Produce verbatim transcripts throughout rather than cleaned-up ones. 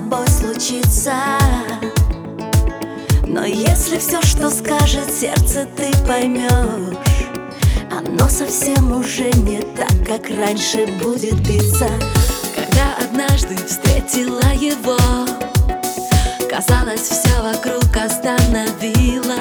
тобой случится. Но если все, что скажет сердце, ты поймешь, оно совсем уже не так, как раньше будет биться. Когда однажды встретила его, казалось, все вокруг остановилось.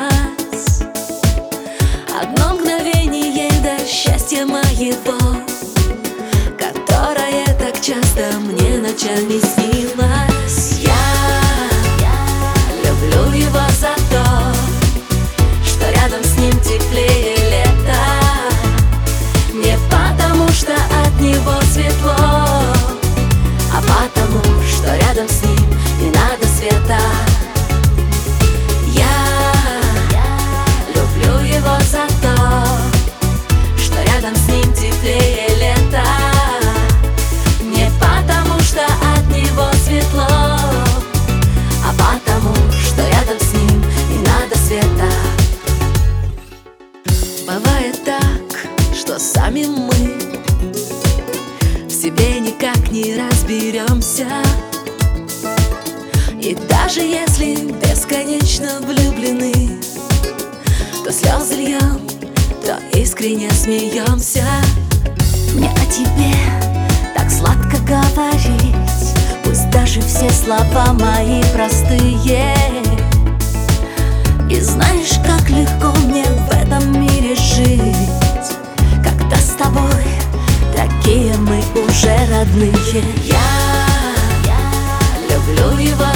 Одно мгновение до счастья моего, которое так часто мне ночами снилось. Я люблю его за то, что рядом с ним теплее лето. Не потому, что от него светло, а потому, что рядом с ним не надо света. Я люблю его за то, что рядом с ним теплее лето. Не потому, что от него светло, а потому, что рядом с ним не надо света. Бывает так, что сами мы в себе никак не разберемся. И даже если бесконечно влюблены, то слезы льем, то искренне смеемся. Мне о тебе так сладко говорить, пусть даже все слова мои простые. И знаешь, как легко мне в этом мире жить, когда с тобой такие мы уже родные. Я люблю его